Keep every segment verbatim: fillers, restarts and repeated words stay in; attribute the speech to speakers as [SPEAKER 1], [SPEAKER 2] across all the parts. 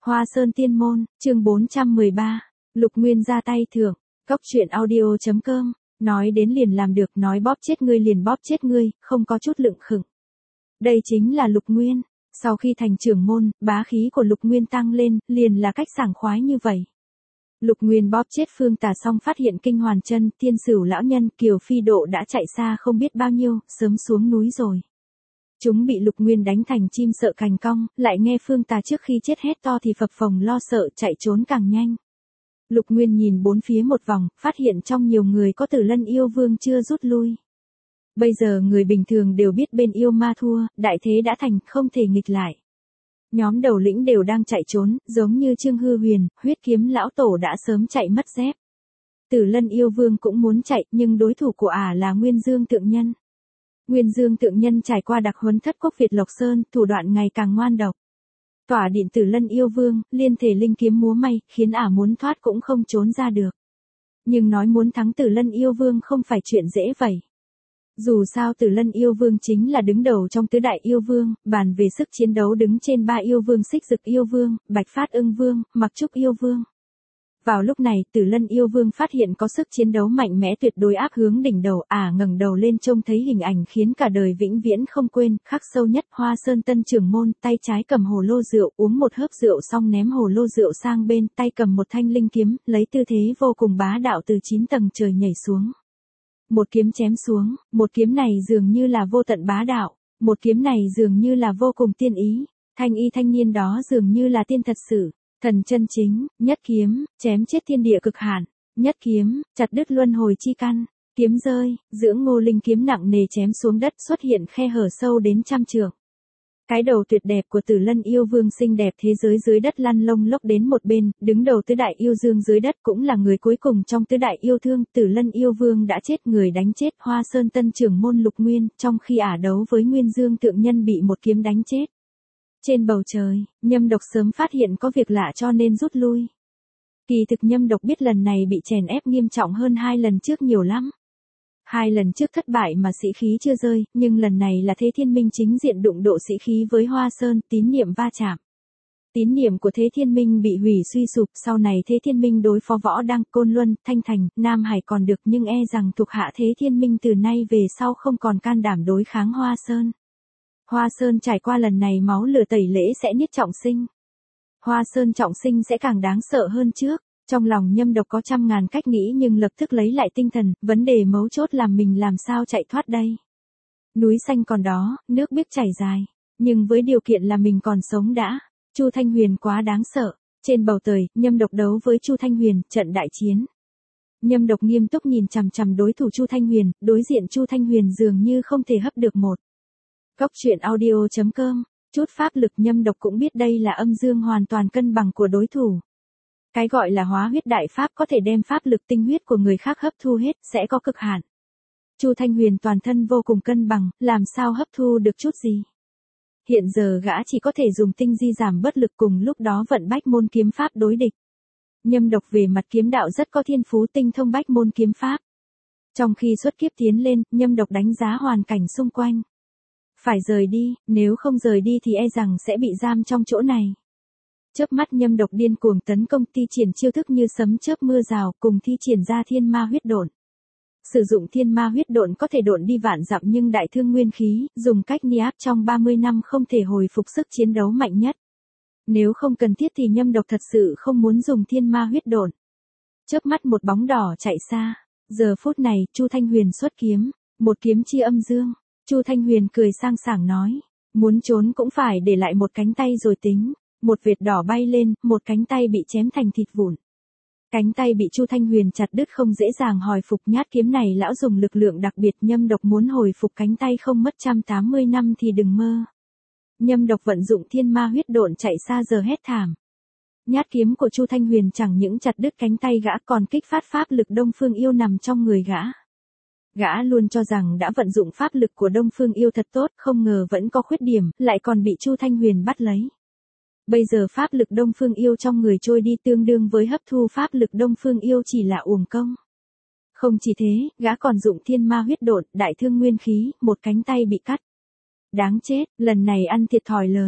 [SPEAKER 1] Hoa Sơn Tiên Môn, chương bốn trăm mười ba, Lục Nguyên ra tay thưởng, cốc truyện audio chấm com, nói đến liền làm được, nói bóp chết ngươi liền bóp chết ngươi, không có chút lựng khựng. Đây chính là Lục Nguyên, sau khi thành trưởng môn, bá khí của Lục Nguyên tăng lên, liền là cách sảng khoái như vậy. Lục Nguyên bóp chết Phương Tà xong phát hiện Kinh Hoàn Chân, Tiên Sửu lão nhân, Kiều Phi Độ đã chạy xa không biết bao nhiêu, sớm xuống núi rồi. Chúng bị Lục Nguyên đánh thành chim sợ cành cong, lại nghe Phương Tà trước khi chết hét to thì phập phồng lo sợ chạy trốn càng nhanh. Lục Nguyên nhìn bốn phía một vòng, phát hiện trong nhiều người có Tử Lân yêu vương chưa rút lui. Bây giờ người bình thường đều biết bên yêu ma thua, đại thế đã thành, không thể nghịch lại. Nhóm đầu lĩnh đều đang chạy trốn, giống như Trương Hư Huyền, Huyết Kiếm lão tổ đã sớm chạy mất dép. Tử Lân yêu vương cũng muốn chạy, nhưng đối thủ của ả là Nguyên Dương Tượng Nhân. Nguyên Dương Tượng Nhân trải qua đặc huấn thất quốc Việt Lộc Sơn, thủ đoạn ngày càng ngoan độc. Tỏa điện Tử Lân yêu vương, liên thể linh kiếm múa may, khiến ả muốn thoát cũng không trốn ra được. Nhưng nói muốn thắng Tử Lân yêu vương không phải chuyện dễ vậy. Dù sao Tử Lân yêu vương chính là đứng đầu trong tứ đại yêu vương, bàn về sức chiến đấu đứng trên ba yêu vương Xích Dực yêu vương, Bạch Phát ưng vương, Mặc Trúc yêu vương. Vào lúc này, Tử Lân yêu vương phát hiện có sức chiến đấu mạnh mẽ tuyệt đối áp hướng đỉnh đầu, ả ngẩng đầu lên trông thấy hình ảnh khiến cả đời vĩnh viễn không quên, khắc sâu nhất. Hoa Sơn tân trưởng môn, tay trái cầm hồ lô rượu, uống một hớp rượu xong ném hồ lô rượu sang bên, tay cầm một thanh linh kiếm, lấy tư thế vô cùng bá đạo từ chín tầng trời nhảy xuống. Một kiếm chém xuống, một kiếm này dường như là vô tận bá đạo, một kiếm này dường như là vô cùng tiên ý, thanh y thanh niên đó dường như là tiên thật sự. Thần chân chính, nhất kiếm, chém chết thiên địa cực hạn, nhất kiếm, chặt đứt luân hồi chi căn, kiếm rơi, dưỡng ngô linh kiếm nặng nề chém xuống đất xuất hiện khe hở sâu đến trăm trượng. Cái đầu tuyệt đẹp của Tử Lân yêu vương xinh đẹp thế giới dưới đất lăn lông lốc đến một bên, đứng đầu tứ đại yêu dương dưới đất cũng là người cuối cùng trong tứ đại yêu thương, Tử Lân yêu vương đã chết, người đánh chết Hoa Sơn tân trưởng môn Lục Nguyên, trong khi ả đấu với Nguyên Dương Tượng Nhân bị một kiếm đánh chết. Trên bầu trời, Nhâm Độc sớm phát hiện có việc lạ cho nên rút lui. Kỳ thực Nhâm Độc biết lần này bị chèn ép nghiêm trọng hơn hai lần trước nhiều lắm. Hai lần trước thất bại mà sĩ khí chưa rơi, nhưng lần này là Thế Thiên Minh chính diện đụng độ sĩ khí với Hoa Sơn, tín niệm va chạm. Tín niệm của Thế Thiên Minh bị hủy suy sụp, sau này Thế Thiên Minh đối phó Võ Đăng, Côn Luân, Thanh Thành, Nam Hải còn được, nhưng e rằng thuộc hạ Thế Thiên Minh từ nay về sau không còn can đảm đối kháng Hoa Sơn. Hoa Sơn trải qua lần này máu lửa tẩy lễ sẽ niết trọng sinh. Hoa Sơn trọng sinh sẽ càng đáng sợ hơn trước. Trong lòng Nhâm Độc có trăm ngàn cách nghĩ nhưng lập tức lấy lại tinh thần, vấn đề mấu chốt là mình làm sao chạy thoát đây. Núi xanh còn đó, nước biếc chảy dài, nhưng với điều kiện là mình còn sống đã. Chu Thanh Huyền quá đáng sợ. Trên bầu trời, Nhâm Độc đấu với Chu Thanh Huyền, trận đại chiến. Nhâm Độc nghiêm túc nhìn chằm chằm đối thủ Chu Thanh Huyền, đối diện Chu Thanh Huyền dường như không thể hấp được một. Cốc truyện audio chấm com, chút pháp lực Nhâm Độc cũng biết đây là âm dương hoàn toàn cân bằng của đối thủ. Cái gọi là hóa huyết đại pháp có thể đem pháp lực tinh huyết của người khác hấp thu hết, sẽ có cực hạn. Chu Thanh Huyền toàn thân vô cùng cân bằng, làm sao hấp thu được chút gì. Hiện giờ gã chỉ có thể dùng tinh di giảm bất lực, cùng lúc đó vận bách môn kiếm pháp đối địch. Nhâm Độc về mặt kiếm đạo rất có thiên phú, tinh thông bách môn kiếm pháp. Trong khi xuất kiếp tiến lên, Nhâm Độc đánh giá hoàn cảnh xung quanh. Phải rời đi, nếu không rời đi thì e rằng sẽ bị giam trong chỗ này. Chớp mắt Nhâm Độc điên cuồng tấn công, thi triển chiêu thức như sấm chớp mưa rào, cùng thi triển ra thiên ma huyết độn. Sử dụng thiên ma huyết độn có thể độn đi vạn dặm nhưng đại thương nguyên khí, dùng cách ni áp trong ba mươi năm không thể hồi phục sức chiến đấu mạnh nhất. Nếu không cần thiết thì Nhâm Độc thật sự không muốn dùng thiên ma huyết độn. Chớp mắt một bóng đỏ chạy xa. Giờ phút này, Chu Thanh Huyền xuất kiếm, một kiếm chi âm dương. Chu Thanh Huyền cười sang sảng nói, muốn trốn cũng phải để lại một cánh tay rồi tính. Một vệt đỏ bay lên, một cánh tay bị chém thành thịt vụn. Cánh tay bị Chu Thanh Huyền chặt đứt không dễ dàng hồi phục, nhát kiếm này lão dùng lực lượng đặc biệt, Nhâm Độc muốn hồi phục cánh tay không mất một trăm tám mươi năm thì đừng mơ. Nhâm Độc vận dụng thiên ma huyết độn chạy xa giờ hét thảm. Nhát kiếm của Chu Thanh Huyền chẳng những chặt đứt cánh tay gã còn kích phát pháp lực Đông Phương Yêu nằm trong người gã. Gã luôn cho rằng đã vận dụng pháp lực của Đông Phương Yêu thật tốt, không ngờ vẫn có khuyết điểm, lại còn bị Chu Thanh Huyền bắt lấy. Bây giờ pháp lực Đông Phương Yêu trong người trôi đi, tương đương với hấp thu pháp lực Đông Phương Yêu chỉ là uổng công. Không chỉ thế, gã còn dụng thiên ma huyết độn, đại thương nguyên khí, một cánh tay bị cắt. Đáng chết, lần này ăn thiệt thòi lớn.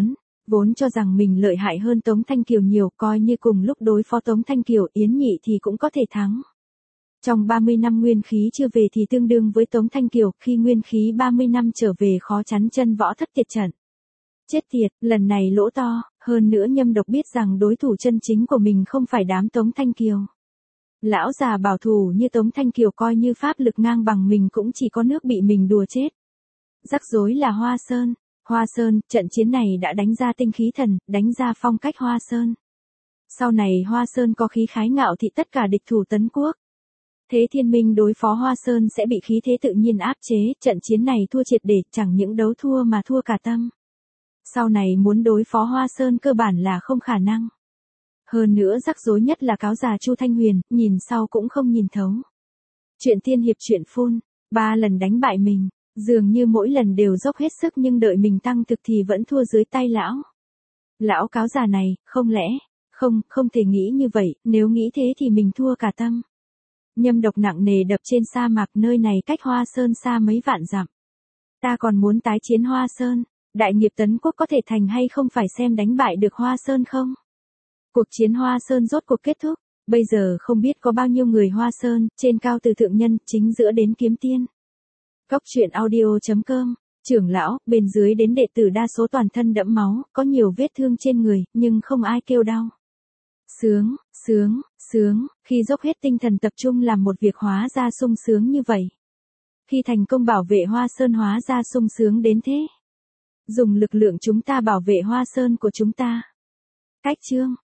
[SPEAKER 1] Vốn cho rằng mình lợi hại hơn Tống Thanh Kiều nhiều, coi như cùng lúc đối phó Tống Thanh Kiều, Yến Nhị thì cũng có thể thắng. Trong ba mươi năm nguyên khí chưa về thì tương đương với Tống Thanh Kiều, khi nguyên khí ba mươi năm trở về khó chắn chân võ thất tiệt trận. Chết tiệt, lần này lỗ to, hơn nữa Nhâm Độc biết rằng đối thủ chân chính của mình không phải đám Tống Thanh Kiều. Lão già bảo thủ như Tống Thanh Kiều coi như pháp lực ngang bằng mình cũng chỉ có nước bị mình đùa chết. Rắc rối là Hoa Sơn. Hoa Sơn, trận chiến này đã đánh ra tinh khí thần, đánh ra phong cách Hoa Sơn. Sau này Hoa Sơn có khí khái ngạo thị tất cả địch thủ tấn quốc. Thế Thiên Minh đối phó Hoa Sơn sẽ bị khí thế tự nhiên áp chế, trận chiến này thua triệt để, chẳng những đấu thua mà thua cả tâm. Sau này muốn đối phó Hoa Sơn cơ bản là không khả năng. Hơn nữa rắc rối nhất là cáo già Chu Thanh Huyền, nhìn sau cũng không nhìn thấu. Chuyện tiên hiệp chuyện phun, ba lần đánh bại mình, dường như mỗi lần đều dốc hết sức nhưng đợi mình tăng thực thì vẫn thua dưới tay lão. Lão cáo già này, không lẽ, không, không thể nghĩ như vậy, nếu nghĩ thế thì mình thua cả tâm. Nhâm Độc nặng nề đập trên sa mạc, nơi này cách Hoa Sơn xa mấy vạn dặm. Ta còn muốn tái chiến Hoa Sơn, đại nghiệp tấn quốc có thể thành hay không phải xem đánh bại được Hoa Sơn không? Cuộc chiến Hoa Sơn rốt cuộc kết thúc, bây giờ không biết có bao nhiêu người Hoa Sơn, trên cao từ thượng nhân, chính giữa đến kiếm tiên. Góc truyện audio chấm com, trưởng lão, bên dưới đến đệ tử đa số toàn thân đẫm máu, có nhiều vết thương trên người, nhưng không ai kêu đau. Sướng, sướng, sướng, khi dốc hết tinh thần tập trung làm một việc hóa ra sung sướng như vậy. Khi thành công bảo vệ Hoa Sơn hóa ra sung sướng đến thế. Dùng lực lượng chúng ta bảo vệ Hoa Sơn của chúng ta. Cách chương